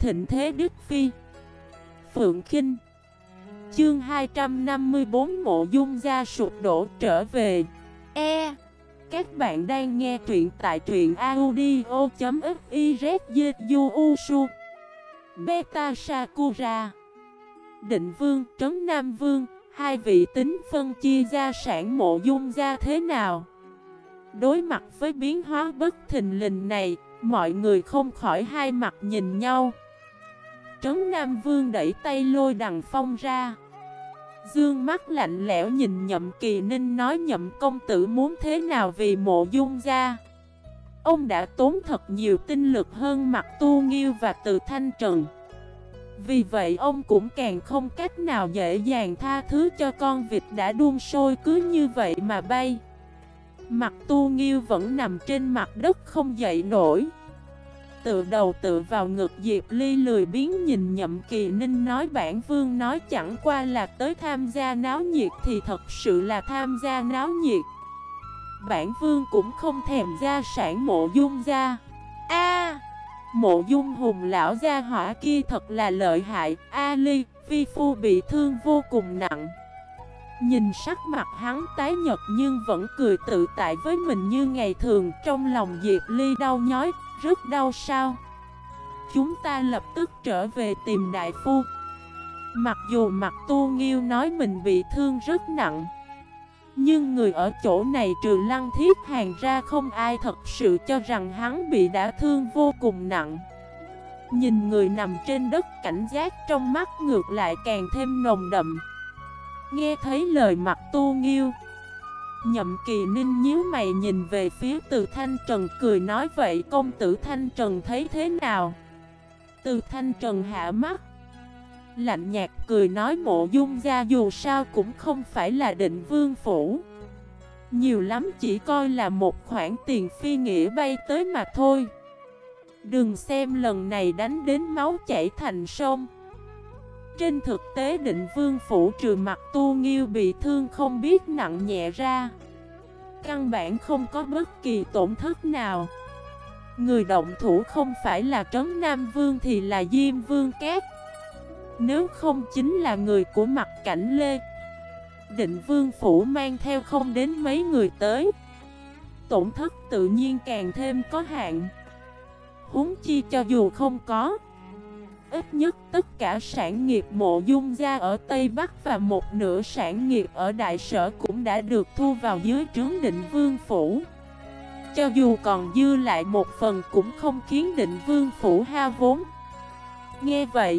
thịnh thế Đức Phi. Phượng Khinh. Chương 254 Mộ Dung gia sụp đổ trở về. Các bạn đang nghe truyện tại truyện audio.xyz. Beta Sakura. Định Vương, Trấn Nam Vương, hai vị tính phân chia gia sản Mộ Dung gia thế nào? Đối mặt với biến hóa bất thình lình này, mọi người không khỏi hai mặt nhìn nhau. Trấn Nam Vương đẩy tay lôi Đằng Phong ra, dương mắt lạnh lẽo nhìn Nhậm Kỳ Ninh nói: Nhậm công tử muốn thế nào vì Mộ Dung gia? Ông đã tốn thật nhiều tinh lực hơn Mặc Tu Nghiêu và Từ Thanh Trần. Vì vậy ông cũng càng không cách nào dễ dàng tha thứ cho con vịt đã đun sôi cứ như vậy mà bay. Mặc Tu Nghiêu vẫn nằm trên mặt đất không dậy nổi, tựa đầu tựa vào ngực Diệp Ly, lười biếng nhìn Nhậm Kỳ Ninh nói: Bản vương nói chẳng qua là tới tham gia náo nhiệt thì thật sự là tham gia náo nhiệt. Bản vương cũng không thèm gia sản Mộ Dung gia. Mộ Dung hùng lão gia hỏa kia thật là lợi hại. A Ly, vi phu bị thương vô cùng nặng. Nhìn sắc mặt hắn tái nhợt nhưng vẫn cười tự tại với mình như ngày thường, trong lòng Diệp Ly đau nhói, rất đau sao? Chúng ta lập tức trở về tìm đại phu. Mặc dù Mặc Tu Nghiêu nói mình bị thương rất nặng, nhưng người ở chỗ này trừ Lăng Thiết Hàn ra không ai thật sự cho rằng hắn bị đả thương vô cùng nặng. Nhìn người nằm trên đất, cảnh giác trong mắt ngược lại càng thêm nồng đậm. Nghe thấy lời Mặc Tu Nghiêu, Nhậm Kỳ Ninh nhíu mày nhìn về phía Từ Thanh Trần cười nói: Vậy công tử Thanh Trần thấy thế nào? Từ Thanh Trần hạ mắt, lạnh nhạt cười nói: Mộ Dung gia dù sao cũng không phải là Định Vương phủ, nhiều lắm chỉ coi là một khoản tiền phi nghĩa bay tới mà thôi. Đừng xem lần này đánh đến máu chảy thành sông. Trên thực tế Định Vương phủ trừ Mặc Tu Nghiêu bị thương không biết nặng nhẹ ra, căn bản không có bất kỳ tổn thất nào. Người động thủ không phải là Trấn Nam Vương thì là Diêm Vương Cát, nếu không chính là người của Mặc Cảnh Lê. Định Vương phủ mang theo không đến mấy người tới, tổn thất tự nhiên càng thêm có hạn. Huống chi cho dù không có, ít nhất tất cả sản nghiệp Mộ Dung gia ở Tây Bắc và một nửa sản nghiệp ở Đại Sở cũng đã được thu vào dưới trướng Định Vương phủ. Cho dù còn dư lại một phần cũng không khiến Định Vương phủ hao vốn. Nghe vậy,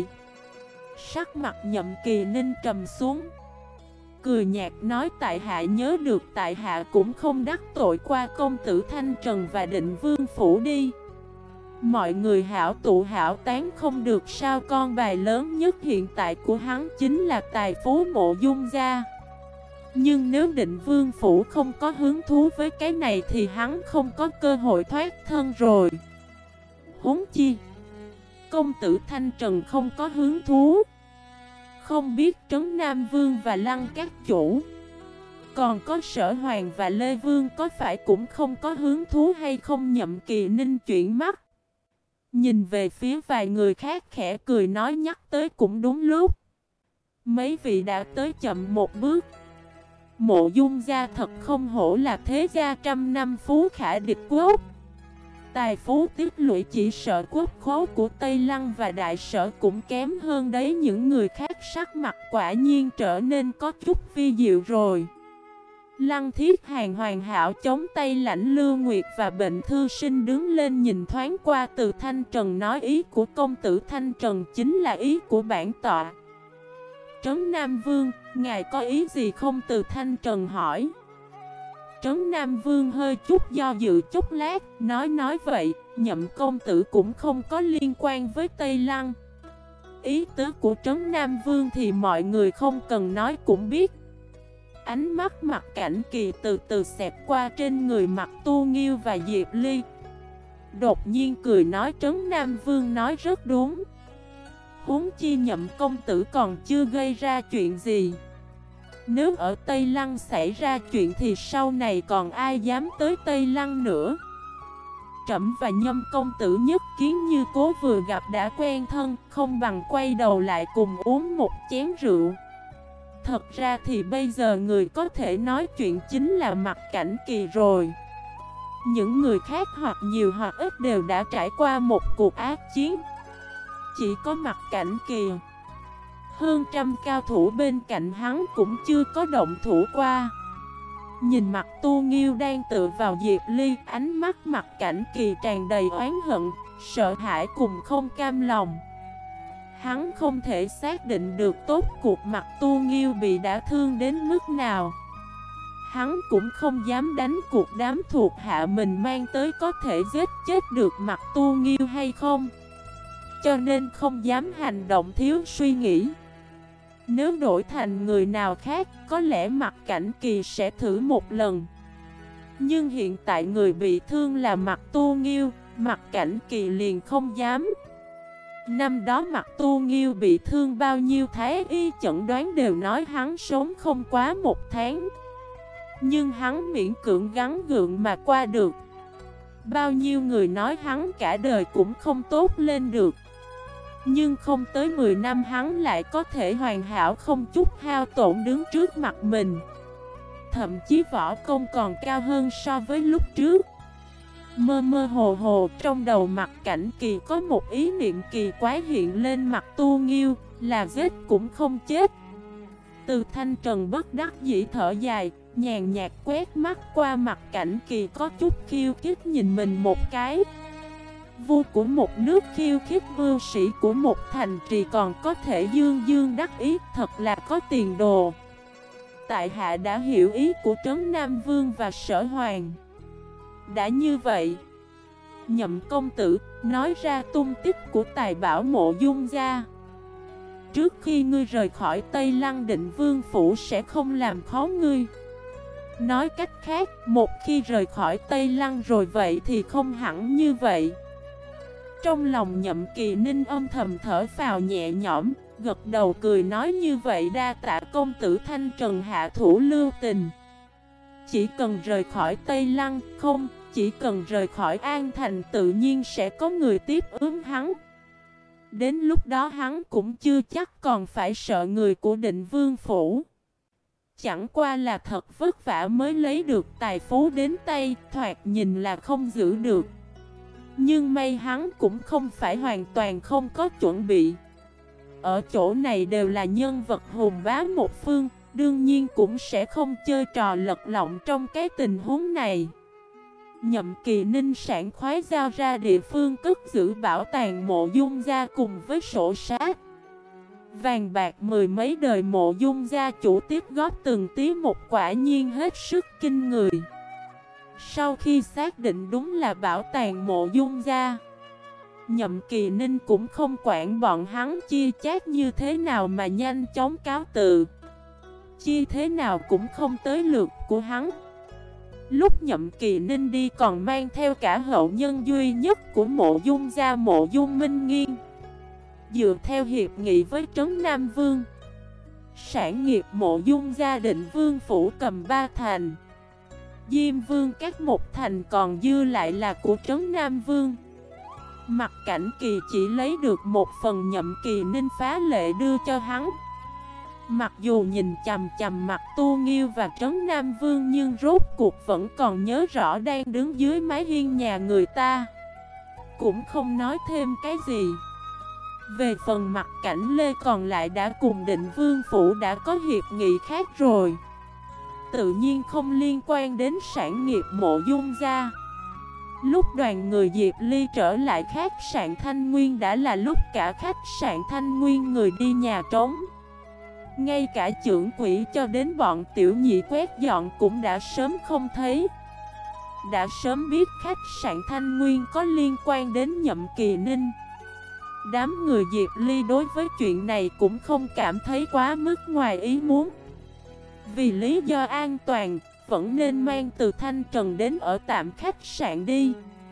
sắc mặt Nhậm Kỳ Ninh trầm xuống, cười nhạt nói: Tại hạ nhớ được tại hạ cũng không đắc tội qua công tử Thanh Trần và Định Vương phủ đi. Mọi người hảo tụ hảo tán không được sao? Con bài lớn nhất hiện tại của hắn chính là tài phú Mộ Dung gia. Nhưng nếu Định Vương phủ không có hứng thú với cái này thì hắn không có cơ hội thoát thân rồi. Huống chi công tử Thanh Trần không có hứng thú, không biết Trấn Nam Vương và Lăng các chủ, còn có Sở Hoàng và Lê Vương có phải cũng không có hứng thú hay không? Nhậm Kỳ Ninh chuyển mắt nhìn về phía vài người khác khẽ cười nói: Nhắc tới cũng đúng lúc, mấy vị đã tới chậm một bước. Mộ Dung gia thật không hổ là thế gia trăm năm phú khả địch quốc. Tài phú tích lũy chỉ sợ quốc khố của Tây Lăng và Đại Sở cũng kém hơn đấy. Những người khác sắc mặt quả nhiên trở nên có chút vi diệu rồi. Lăng Thiết Hàn hoàn hảo chống tay Lãnh Lưu Nguyệt và Bệnh Thư Sinh đứng lên nhìn thoáng qua Từ Thanh Trần nói: Ý của công tử Thanh Trần chính là ý của bản tọa. Trấn Nam Vương, ngài có ý gì không? Từ Thanh Trần hỏi. Trấn Nam Vương hơi chút do dự chút lát, nói vậy, Nhậm công tử cũng không có liên quan với Tây Lăng. Ý tứ của Trấn Nam Vương thì mọi người không cần nói cũng biết. Ánh mắt Mặc Cảnh Kỳ từ từ xẹt qua trên người Mặc Tu Nghiêu và Diệp Ly, đột nhiên cười nói: Trấn Nam Vương nói rất đúng. Huống chi Nhậm công tử còn chưa gây ra chuyện gì. Nếu ở Tây Lăng xảy ra chuyện thì sau này còn ai dám tới Tây Lăng nữa. trẫm và Nhâm công tử nhất kiến như cố, vừa gặp đã quen thân, không bằng quay đầu lại cùng uống một chén rượu. Thật ra thì bây giờ người có thể nói chuyện chính là Mặc Cảnh Kỳ rồi. Những người khác hoặc nhiều hoặc ít đều đã trải qua một cuộc ác chiến. Chỉ có Mặc Cảnh Kỳ, hơn trăm cao thủ bên cạnh hắn cũng chưa có động thủ qua. Nhìn mặt Tu Nghiêu đang tựa vào Diệp Ly, ánh mắt Mặc Cảnh Kỳ tràn đầy oán hận, sợ hãi cùng không cam lòng. Hắn không thể xác định được tốt cuộc mặt Tu Nghiêu bị đã thương đến mức nào. Hắn cũng không dám đánh cuộc đám thuộc hạ mình mang tới có thể giết chết được mặt Tu Nghiêu hay không, cho nên không dám hành động thiếu suy nghĩ. Nếu đổi thành người nào khác, có lẽ Mặc Cảnh Kỳ sẽ thử một lần. Nhưng hiện tại người bị thương là Mặc Tu Nghiêu, Mặc Cảnh Kỳ liền không dám. Năm đó Mặc Tu Nghiêu bị thương bao nhiêu thái y chẩn đoán đều nói hắn sống không quá 1 tháng. Nhưng hắn miễn cưỡng gắng gượng mà qua được. Bao nhiêu người nói hắn cả đời cũng không tốt lên được. Nhưng không tới 10 năm hắn lại có thể hoàn hảo không chút hao tổn đứng trước mặt mình. Thậm chí võ công còn cao hơn so với lúc trước. Mơ mơ hồ hồ trong đầu Mặc Cảnh Kỳ có một ý niệm kỳ quái hiện lên mặt Tu Nghiêu, là giết cũng không chết. Từ Thanh Trần bất đắc dĩ thở dài, nhàn nhạt quét mắt qua Mặc Cảnh Kỳ có chút khiêu khích nhìn mình một cái. Vua của một nước khiêu khích vương sĩ của một thành trì còn có thể dương dương đắc ý, thật là có tiền đồ. Tại hạ đã hiểu ý của Trấn Nam Vương và Sở Hoàng. Đã như vậy, Nhậm công tử, nói ra tung tích của tài bảo Mộ Dung gia. Trước khi ngươi rời khỏi Tây Lăng, Định Vương phủ sẽ không làm khó ngươi. Nói cách khác, một khi rời khỏi Tây Lăng rồi vậy thì không hẳn như vậy. Trong lòng Nhậm Kỳ Ninh âm thầm thở phào nhẹ nhõm, gật đầu cười nói như vậy đa tạ công tử Thanh Trần hạ thủ lưu tình. Chỉ cần rời khỏi Tây Lăng, không, chỉ cần rời khỏi An Thành tự nhiên sẽ có người tiếp ứng hắn. Đến lúc đó hắn cũng chưa chắc còn phải sợ người của Định Vương phủ. Chẳng qua là thật vất vả mới lấy được tài phú đến tay, thoạt nhìn là không giữ được. Nhưng may hắn cũng không phải hoàn toàn không có chuẩn bị. Ở chỗ này đều là nhân vật hùng bá một phương, đương nhiên cũng sẽ không chơi trò lật lọng trong cái tình huống này. Nhậm Kỳ Ninh sảng khoái giao ra địa phương cất giữ bảo tàng Mộ Dung gia cùng với sổ sách. Vàng bạc mười mấy đời Mộ Dung gia chủ tiếp góp từng tí một, quả nhiên hết sức kinh người. Sau khi xác định đúng là bảo tàng Mộ Dung gia, Nhậm Kỳ Ninh cũng không quản bọn hắn chia chác như thế nào mà nhanh chóng cáo từ. Chia thế nào cũng không tới lượt của hắn. Lúc Nhậm Kỳ Ninh đi còn mang theo cả hậu nhân duy nhất của Mộ Dung gia Mộ Dung Minh Nghiên. Dựa theo hiệp nghị với Trấn Nam Vương, sản nghiệp Mộ Dung gia Định Vương phủ cầm 3 thành, Diêm Vương các một thành, còn dư lại là của Trấn Nam Vương. Mặc Cảnh Kỳ chỉ lấy được một phần Nhậm Kỳ Ninh phá lệ đưa cho hắn. Mặc dù nhìn chằm chằm mặt Tu Nghiêu và Trấn Nam Vương, nhưng rốt cuộc vẫn còn nhớ rõ đang đứng dưới mái hiên nhà người ta, cũng không nói thêm cái gì. Về phần Mặc Cảnh Lê còn lại đã cùng Định Vương phủ đã có hiệp nghị khác rồi, tự nhiên không liên quan đến sản nghiệp Mộ Dung gia. Lúc đoàn người Diệp Ly trở lại khách sạn Thanh Nguyên đã là lúc cả khách sạn Thanh Nguyên người đi nhà trống. Ngay cả trưởng quỹ cho đến bọn tiểu nhị quét dọn cũng đã sớm không thấy. Đã sớm biết khách sạn Thanh Nguyên có liên quan đến Nhậm Kỳ Ninh. Đám người Diệp Ly đối với chuyện này cũng không cảm thấy quá mức ngoài ý muốn. Vì lý do an toàn, vẫn nên mang từ Thanh Trần đến ở tạm khách sạn đi.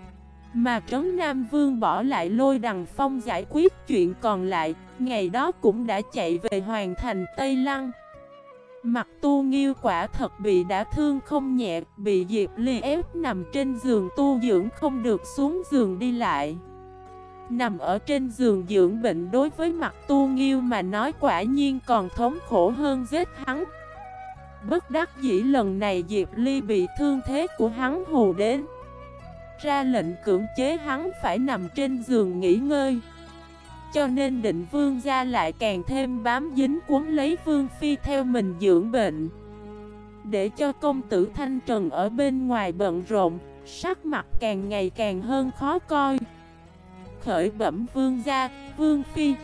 Mà Trấn Nam Vương bỏ lại Lôi Đằng Phong giải quyết chuyện còn lại, ngày đó cũng đã chạy về hoàn thành Tây Lăng. Mặt Tu Nghiêu quả thật bị đả thương không nhẹ, bị Diệp Ly ép nằm trên giường tu dưỡng không được xuống giường đi lại. Nằm ở trên giường dưỡng bệnh đối với Mặt Tu Nghiêu mà nói quả nhiên còn thống khổ hơn giết hắn. Bất đắc dĩ lần này Diệp Ly bị thương thế của hắn hù đến, ra lệnh cưỡng chế hắn phải nằm trên giường nghỉ ngơi. Cho nên Định Vương gia lại càng thêm bám dính cuốn lấy Vương Phi theo mình dưỡng bệnh, để cho công tử Thanh Trần ở bên ngoài bận rộn, sắc mặt càng ngày càng hơn khó coi. Khởi bẩm Vương gia, Vương Phi,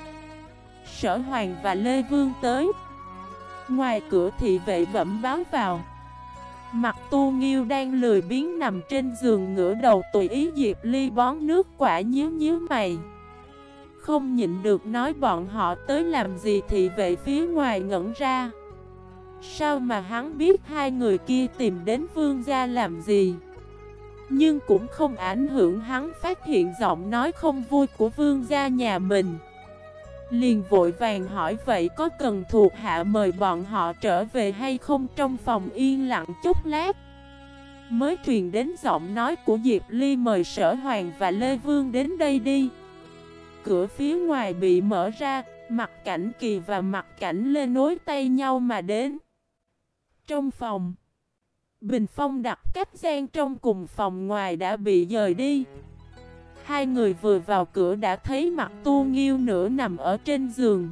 Sở Hoàng và Lê Vương tới. Ngoài cửa thị vệ bẩm báo vào. Mặt Tu Nghiêu đang lười biếng nằm trên giường ngửa đầu tùy ý Diệp Ly bón nước, quả nhíu mày. Không nhịn được nói bọn họ tới làm gì. Thị vệ phía ngoài ngẩn ra. Sao mà hắn biết hai người kia tìm đến vương gia làm gì? Nhưng cũng không ảnh hưởng hắn phát hiện giọng nói không vui của vương gia nhà mình. Liền vội vàng hỏi vậy có cần thuộc hạ mời bọn họ trở về hay không. Trong phòng yên lặng chút lát, mới truyền đến giọng nói của Diệp Ly, mời Sở Hoàng và Lê Vương đến đây đi. Cửa phía ngoài bị mở ra, Mặt Cảnh Kỳ và Mặt Cảnh Lê nối tay nhau mà đến. Trong phòng, bình phong đặt cách gian trong cùng phòng ngoài đã bị dời đi. Hai người vừa vào cửa đã thấy Mặt Tu Nghiêu nửa nằm ở trên giường,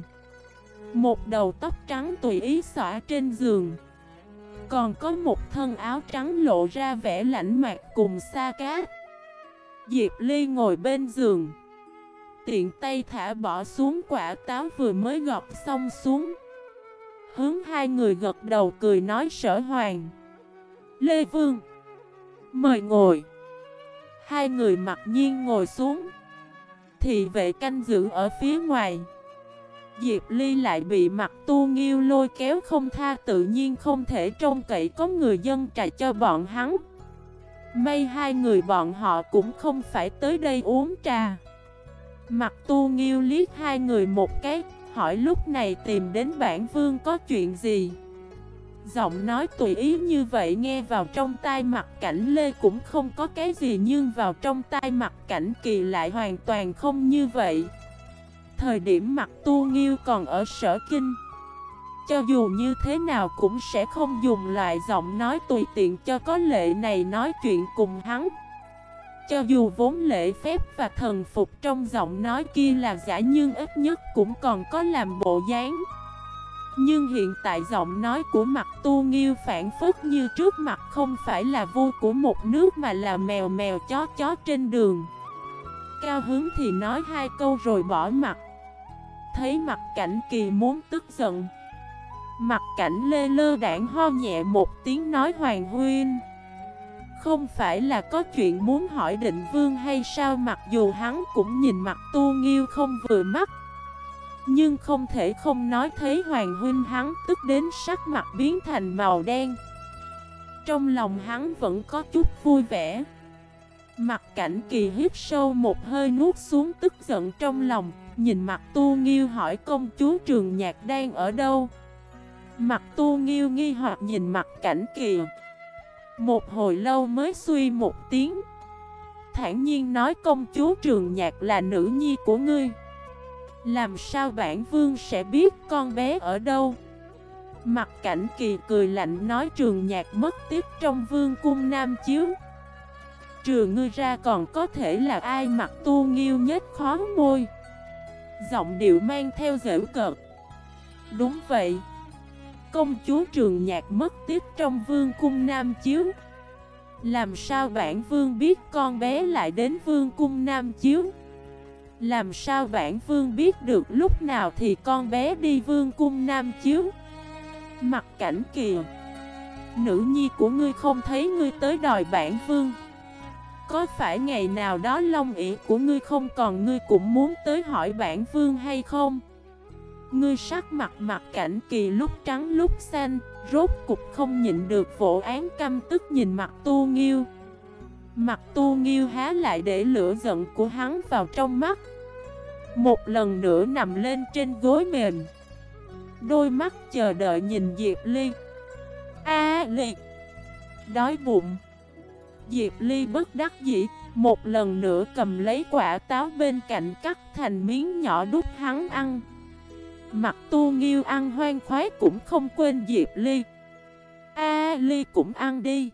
một đầu tóc trắng tùy ý xõa trên giường, còn có một thân áo trắng lộ ra vẻ lãnh mạc cùng xa cát. Diệp Ly ngồi bên giường, tiện tay thả bỏ xuống quả táo vừa mới gọt xong xuống, hướng hai người gật đầu cười nói Sở Hoàng, Lê Vương, mời ngồi. Hai người mặc nhiên ngồi xuống. Thị vệ canh giữ ở phía ngoài. Diệp Ly lại bị Mặt Tu Nghiêu lôi kéo không tha, tự nhiên không thể trông cậy có người dân trà cho bọn hắn. May hai người bọn họ cũng không phải tới đây uống trà. Mặt Tu Nghiêu liếc hai người một cái, hỏi lúc này tìm đến bản vương có chuyện gì. Giọng nói tùy ý như vậy nghe vào trong tai Mặt Cảnh Lê cũng không có cái gì, nhưng vào trong tai Mặt Cảnh Kỳ lại hoàn toàn không như vậy. Thời điểm Mặt Tu Nghiêu còn ở Sở Kinh, cho dù như thế nào cũng sẽ không dùng loại giọng nói tùy tiện cho có lệ này nói chuyện cùng hắn. Cho dù vốn lễ phép và thần phục trong giọng nói kia là giả, nhưng ít nhất cũng còn có làm bộ dáng. Nhưng hiện tại giọng nói của Mặt Tu Nghiêu phản phất như trước mặt không phải là vua của một nước mà là mèo mèo chó trên đường. Cao hứng thì nói hai câu rồi bỏ mặt. Thấy Mặt Cảnh Kỳ muốn tức giận, Mặt Cảnh Lê lơ đãng ho nhẹ một tiếng nói Hoàng huynh, không phải là có chuyện muốn hỏi Định Vương hay sao? Mặc dù hắn cũng nhìn Mặt Tu Nghiêu không vừa mắt, nhưng không thể không nói thấy Hoàng huynh hắn tức đến sắc mặt biến thành màu đen. Trong lòng hắn vẫn có chút vui vẻ. Mặt Cảnh Kỳ hít sâu một hơi nuốt xuống tức giận trong lòng, nhìn Mặt Tu Nghiêu hỏi công chúa Trường Nhạc đang ở đâu. Mặt Tu Nghiêu nghi hoặc nhìn Mặt Cảnh Kỳ, một hồi lâu mới suy một tiếng, thản nhiên nói công chúa Trường Nhạc là nữ nhi của ngươi. Làm sao bản vương sẽ biết con bé ở đâu? Mặt Cảnh Kỳ cười lạnh nói Trường Nhạc mất tích trong vương cung Nam Chiếu, trừ ngươi ra còn có thể là ai? Mặt Tu Nghiêu nhếch khó môi, giọng điệu mang theo giễu cợt. Đúng vậy, công chúa Trường Nhạc mất tích trong vương cung Nam Chiếu. Làm sao bản vương biết con bé lại đến vương cung Nam Chiếu? Làm sao bản vương biết được lúc nào thì con bé đi vương cung Nam Chiếu? Mặt Cảnh Kỳ, nữ nhi của ngươi không thấy ngươi tới đòi bản vương. Có phải ngày nào đó long ỷ của ngươi không còn ngươi cũng muốn tới hỏi bản vương hay không? Ngươi sắc mặt Mặt Cảnh Kỳ lúc trắng lúc xanh, rốt cục không nhịn được vỗ án căm tức nhìn Mặt Tu Nghiêu. Mặt Tu Nghiêu há lại để lửa giận của hắn vào trong mắt, một lần nữa nằm lên trên gối mềm, đôi mắt chờ đợi nhìn Diệp Ly. A Ly, đói bụng. Diệp Ly bất đắc dĩ, một lần nữa cầm lấy quả táo bên cạnh cắt thành miếng nhỏ đút hắn ăn. Mặt Tu Nghiêu ăn hoang khoái cũng không quên Diệp Ly. A Ly cũng ăn đi.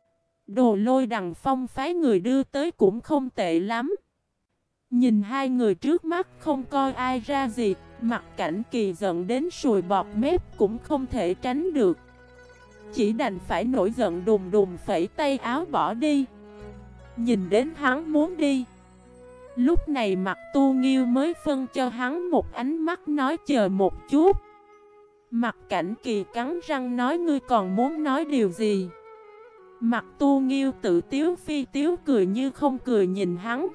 Đồ Lôi Đằng Phong phái người đưa tới cũng không tệ lắm. Nhìn hai người trước mắt không coi ai ra gì, Mặt Cảnh Kỳ giận đến sùi bọt mép cũng không thể tránh được. Chỉ đành phải nổi giận đùng đùng phẩy tay áo bỏ đi. Nhìn đến hắn muốn đi, lúc này Mặt Tu Nghiêu mới phân cho hắn một ánh mắt nói chờ một chút. Mặt Cảnh Kỳ cắn răng nói ngươi còn muốn nói điều gì? Mặt Tu Nghiêu tự tiếu phi tiếu cười như không cười nhìn hắn.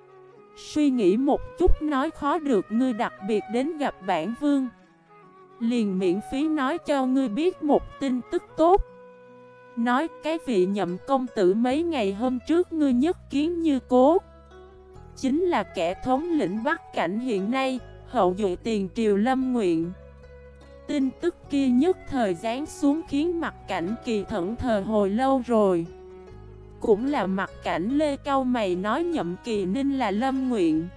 Suy nghĩ một chút nói khó được ngươi đặc biệt đến gặp bản vương, liền miễn phí nói cho ngươi biết một tin tức tốt. Nói cái vị Nhậm công tử mấy ngày hôm trước ngươi nhất kiến như cố, chính là kẻ thống lĩnh Bắc Cảnh hiện nay, hậu duệ tiền triều Lâm Nguyện. Tin tức kia nhất thời giáng xuống khiến Mặt Cảnh Kỳ thẫn thờ hồi lâu rồi. Cũng là Mặt Cảnh Lê cau mày nói Nhậm Kỳ Ninh là Lâm Nguyện.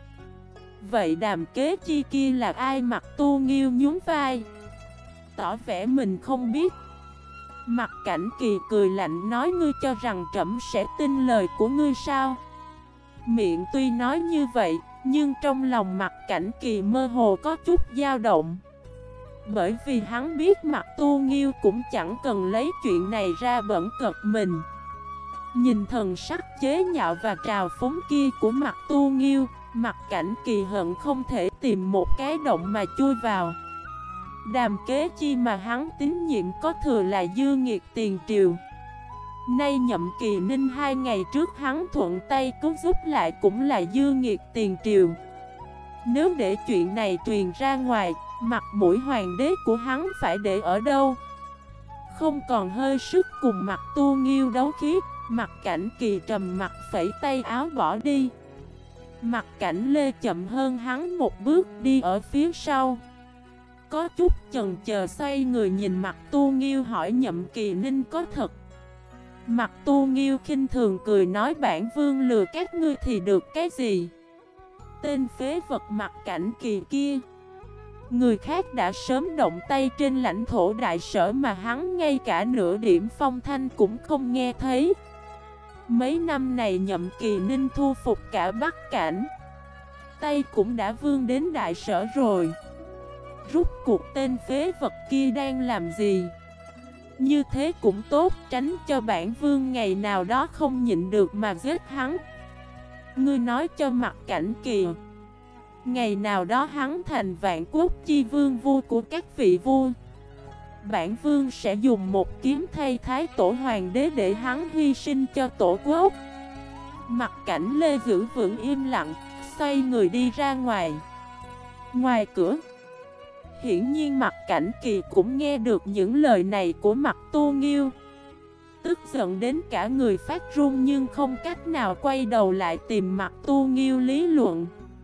Vậy Đàm Kế Chi kia là ai? Mặt Tu Nghiêu nhún vai, tỏ vẻ mình không biết. Mặt Cảnh Kỳ cười lạnh nói ngươi cho rằng trẫm sẽ tin lời của ngươi sao? Miệng tuy nói như vậy, nhưng trong lòng Mặt Cảnh Kỳ mơ hồ có chút dao động. Bởi vì hắn biết Mặt Tu Nghiêu cũng chẳng cần lấy chuyện này ra bẩn cợt mình. Nhìn thần sắc chế nhạo và trào phúng kia của Mặt Tu Nghiêu, Mặt Cảnh Kỳ hận không thể tìm một cái động mà chui vào. Đàm Kế Chi mà hắn tín nhiệm có thừa là dư nghiệt tiền triều. Nay Nhậm Kỳ Ninh 2 ngày trước hắn thuận tay cứu giúp lại cũng là dư nghiệt tiền triều. Nếu để chuyện này truyền ra ngoài, mặt mũi hoàng đế của hắn phải để ở đâu? Không còn hơi sức cùng Mặt Tu Nghiêu đấu khí, Mặt Cảnh Kỳ trầm mặt phẩy tay áo bỏ đi. Mặt Cảnh Lê chậm hơn hắn một bước đi ở phía sau. Có chút chần chờ xoay người nhìn Mặt Tu Nghiêu hỏi Nhậm Kỳ Ninh có thật? Mặt Tu Nghiêu khinh thường cười nói bản vương lừa các ngươi thì được cái gì? Tên phế vật Mặt Cảnh Kỳ kia, người khác đã sớm động tay trên lãnh thổ đại sở mà hắn ngay cả nửa điểm phong thanh cũng không nghe thấy. Mấy năm này Nhậm Kỳ Ninh thu phục cả Bắc Cảnh, tay cũng đã vươn đến đại sở rồi. Rút cuộc tên phế vật kia đang làm gì? Như thế cũng tốt, tránh cho bản vương ngày nào đó không nhịn được mà giết hắn. Ngươi nói cho Mặt Cảnh Kỳ, ngày nào đó hắn thành vạn quốc chi vương vua của các vị vua, bản vương sẽ dùng một kiếm thay thái tổ hoàng đế để hắn hy sinh cho tổ quốc. Mặt Cảnh Lê giữ vững im lặng, xoay người đi ra ngoài. Ngoài cửa, hiển nhiên Mặt Cảnh Kỳ cũng nghe được những lời này của Mặt Tu Nghiêu, tức giận đến cả người phát run nhưng không cách nào quay đầu lại tìm Mặt Tu Nghiêu lý luận.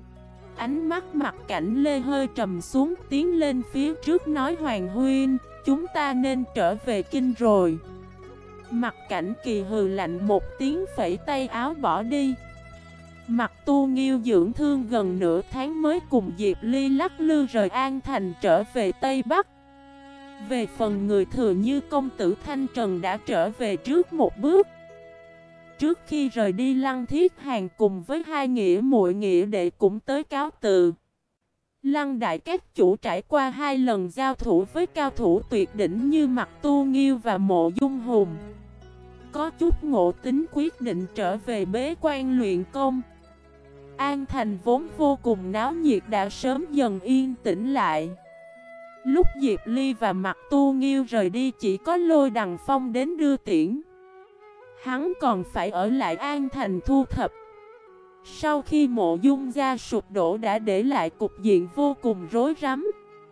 Ánh mắt Mặt Cảnh Lê hơi trầm xuống, tiến lên phía trước nói Hoàng huynh, chúng ta nên trở về kinh rồi. Mặt Cảnh Kỳ hừ lạnh một tiếng phẩy tay áo bỏ đi. Mặt Tu Nghiêu dưỡng thương gần nửa tháng mới cùng Diệp Ly lắc lư rời An Thành trở về Tây Bắc. Về phần người thừa như công tử Thanh Trần đã trở về trước một bước. Trước khi rời đi Lăng Thiết Hàng cùng với hai nghĩa muội nghĩa đệ cũng tới cáo từ. Lăng Đại các chủ trải qua 2 lần giao thủ với cao thủ tuyệt đỉnh như Mặt Tu Nghiêu và Mộ Dung Hùng, có chút ngộ tính quyết định trở về bế quan luyện công. An Thành vốn vô cùng náo nhiệt đã sớm dần yên tĩnh lại. Lúc Diệp Ly và Mặt Tu Nghiêu rời đi chỉ có Lôi Đằng Phong đến đưa tiễn. Hắn còn phải ở lại An Thành thu thập. Sau khi Mộ Dung gia sụp đổ đã để lại cục diện vô cùng rối rắm.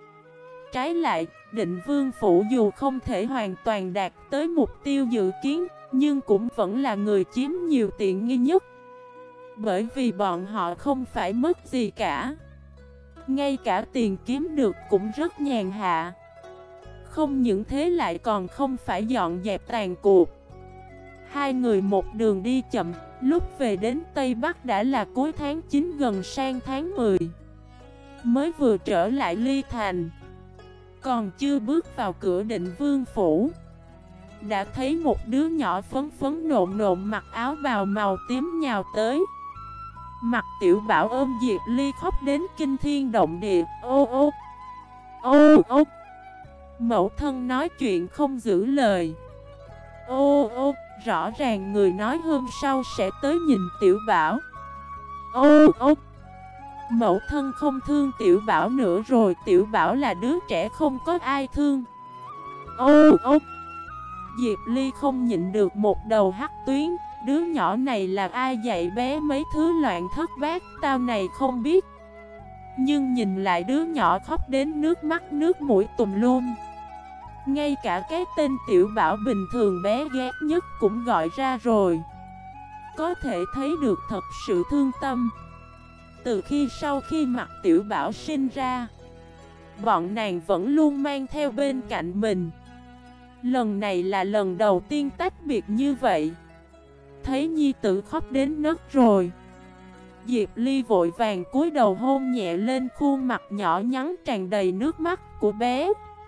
Trái lại, Định Vương Phủ dù không thể hoàn toàn đạt tới mục tiêu dự kiến, nhưng cũng vẫn là người chiếm nhiều tiện nghi nhất. Bởi vì bọn họ không phải mất gì cả, ngay cả tiền kiếm được cũng rất nhàn hạ. Không những thế lại còn không phải dọn dẹp tàn cuộc. Hai người một đường đi chậm, lúc về đến Tây Bắc đã là cuối tháng 9 gần sang tháng 10. Mới vừa trở lại Ly Thành, còn chưa bước vào cửa Định Vương phủ, đã thấy một đứa nhỏ phấn phấn nộn nộn mặc áo bào màu tím nhào tới. Mặt Tiểu Bảo ôm Diệp Ly khóc đến kinh thiên động địa. Ô ô, ô ô. Mẫu thân nói chuyện không giữ lời. Ô ô, rõ ràng người nói hôm sau sẽ tới nhìn Tiểu Bảo. Ô ô, mẫu thân không thương Tiểu Bảo nữa rồi. Tiểu Bảo là đứa trẻ không có ai thương. Ô ô. Diệp Ly không nhịn được một đầu hắc tuyến. Đứa nhỏ này là ai dạy bé mấy thứ loạn thất bát, tao này không biết. Nhưng nhìn lại đứa nhỏ khóc đến nước mắt nước mũi tùm luôn. Ngay cả cái tên Tiểu Bảo bình thường bé ghét nhất cũng gọi ra rồi. Có thể thấy được thật sự thương tâm. Từ sau khi mặt Tiểu Bảo sinh ra, bọn nàng vẫn luôn mang theo bên cạnh mình. Lần này là lần đầu tiên tách biệt như vậy. Thấy nhi tử khóc đến nấc rồi, Diệp Ly vội vàng cúi đầu hôn nhẹ lên khuôn mặt nhỏ nhắn tràn đầy nước mắt của bé.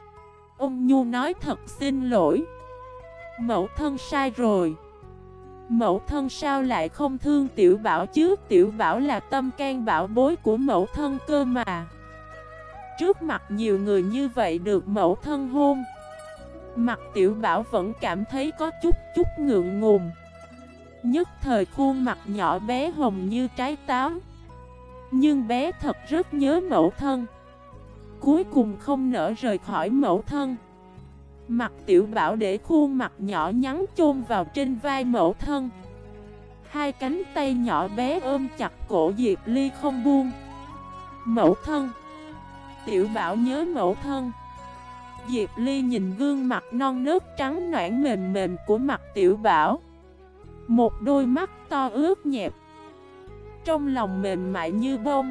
Ôn nhu nói thật xin lỗi. Mẫu thân sai rồi. Mẫu thân sao lại không thương Tiểu Bảo chứ? Tiểu Bảo là tâm can bảo bối của mẫu thân cơ mà. Trước mặt nhiều người như vậy được mẫu thân hôn, mặt Tiểu Bảo vẫn cảm thấy có chút ngượng ngùng. Nhất thời khuôn mặt nhỏ bé hồng như trái táo. Nhưng bé thật rất nhớ mẫu thân. Cuối cùng không nỡ rời khỏi mẫu thân. Mặt Tiểu Bảo để khuôn mặt nhỏ nhắn chôn vào trên vai mẫu thân. Hai cánh tay nhỏ bé ôm chặt cổ Diệp Ly không buông. Mẫu thân. Tiểu Bảo nhớ mẫu thân. Diệp Ly nhìn gương mặt non nớt trắng nõn mềm mềm của mặt Tiểu Bảo. Một đôi mắt to ướt nhẹp, trong lòng mềm mại như bông.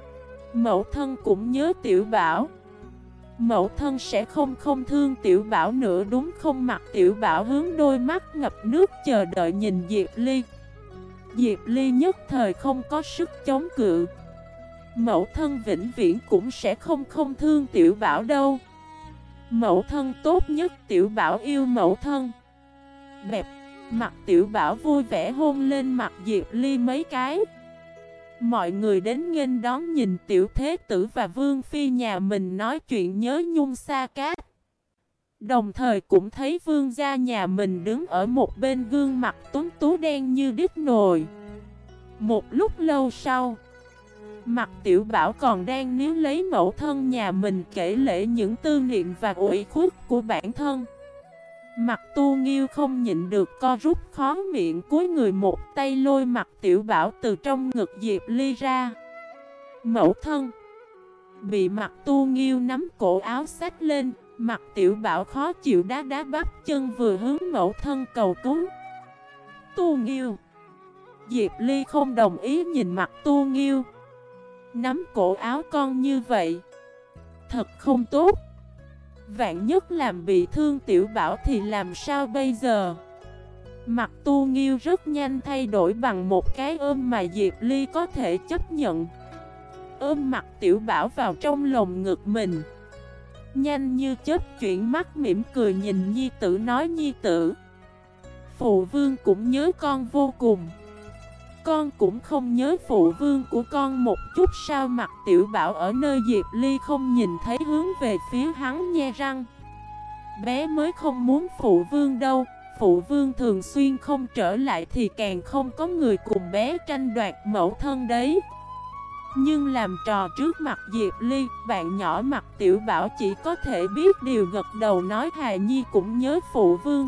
Mẫu thân cũng nhớ Tiểu Bảo. Mẫu thân sẽ không thương Tiểu Bảo nữa đúng không? Mặt Tiểu Bảo hướng đôi mắt ngập nước chờ đợi nhìn Diệp Ly. Diệp Ly nhất thời không có sức chống cự. Mẫu thân vĩnh viễn cũng sẽ không thương Tiểu Bảo đâu. Mẫu thân tốt nhất, Tiểu Bảo yêu mẫu thân. Bẹp. Mặt Tiểu Bảo vui vẻ hôn lên mặt Diệp Ly mấy cái. Mọi người đến nghênh đón nhìn Tiểu Thế Tử và Vương Phi nhà mình nói chuyện nhớ nhung xa cát. Đồng thời cũng thấy vương gia nhà mình đứng ở một bên gương mặt tuấn tú đen như đít nồi. Một lúc lâu sau, mặt Tiểu Bảo còn đang níu lấy mẫu thân nhà mình kể lể những tư niệm và ủy khuất của bản thân. Mặt Tu Nghiêu không nhịn được co rút khó miệng, cúi người một tay lôi mặt Tiểu Bảo từ trong ngực Diệp Ly ra. Mẫu thân. Bị mặt Tu Nghiêu nắm cổ áo xách lên, mặt Tiểu Bảo khó chịu đá bắp chân vừa hướng mẫu thân cầu cứu. Tu Nghiêu. Diệp Ly không đồng ý nhìn mặt Tu Nghiêu. Nắm cổ áo con như vậy thật không tốt. Vạn nhất làm bị thương Tiểu Bảo thì làm sao bây giờ? Mặt Tu Nghiêu rất nhanh thay đổi bằng một cái ôm mà Diệp Ly có thể chấp nhận. Ôm mặt Tiểu Bảo vào trong lồng ngực mình. Nhanh như chớp chuyển mắt mỉm cười nhìn nhi tử nói: nhi tử, phụ vương cũng nhớ con vô cùng. Con cũng không nhớ phụ vương của con một chút sao? Mặt Tiểu Bảo ở nơi Diệp Ly không nhìn thấy hướng về phía hắn nhe răng. Bé mới không muốn phụ vương đâu. Phụ vương thường xuyên không trở lại thì càng không có người cùng bé tranh đoạt mẫu thân đấy. Nhưng làm trò trước mặt Diệp Ly, bạn nhỏ mặt Tiểu Bảo chỉ có thể biết điều gật đầu nói: hài nhi cũng nhớ phụ vương.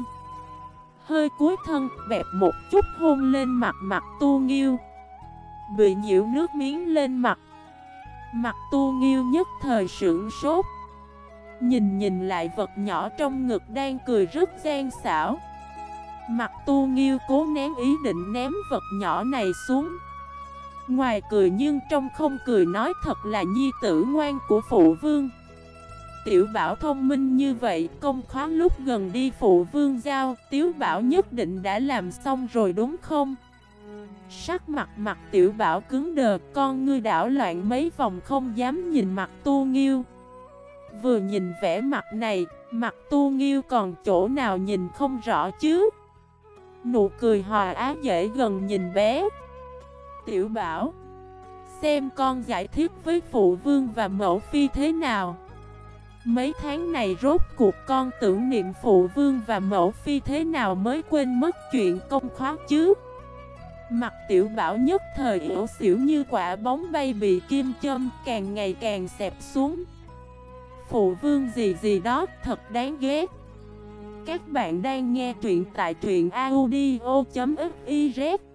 Hơi cúi thân, bẹp một chút hôn lên mặt Tu Nghiêu. Bị nhiễu nước miếng lên mặt. Mặt Tu Nghiêu nhất thời sửng sốt. Nhìn lại vật nhỏ trong ngực đang cười rất gian xảo. Mặt Tu Nghiêu cố nén ý định ném vật nhỏ này xuống. Ngoài cười nhưng trong không cười nói: thật là nhi tử ngoan của phụ vương. Tiểu Bảo thông minh như vậy, công khóa lúc gần đi phụ vương giao, Tiểu Bảo nhất định đã làm xong rồi đúng không? Sắc mặt Tiểu Bảo cứng đờ, con ngươi đảo loạn mấy vòng không dám nhìn mặt Tu Nghiêu. Vừa nhìn vẻ mặt này, mặt Tu Nghiêu còn chỗ nào nhìn không rõ chứ? Nụ cười hòa á dễ gần nhìn bé. Tiểu Bảo, xem con giải thích với phụ vương và mẫu phi thế nào. Mấy tháng này rốt cuộc con tưởng niệm phụ vương và mẫu phi thế nào mới quên mất chuyện công khóa chứ. Mặt Tiểu Bảo nhất thời yếu xỉu như quả bóng bay bị kim châm, càng ngày càng xẹp xuống. Phụ vương gì gì đó thật đáng ghét. Các bạn đang nghe truyện tại truyện audio.fif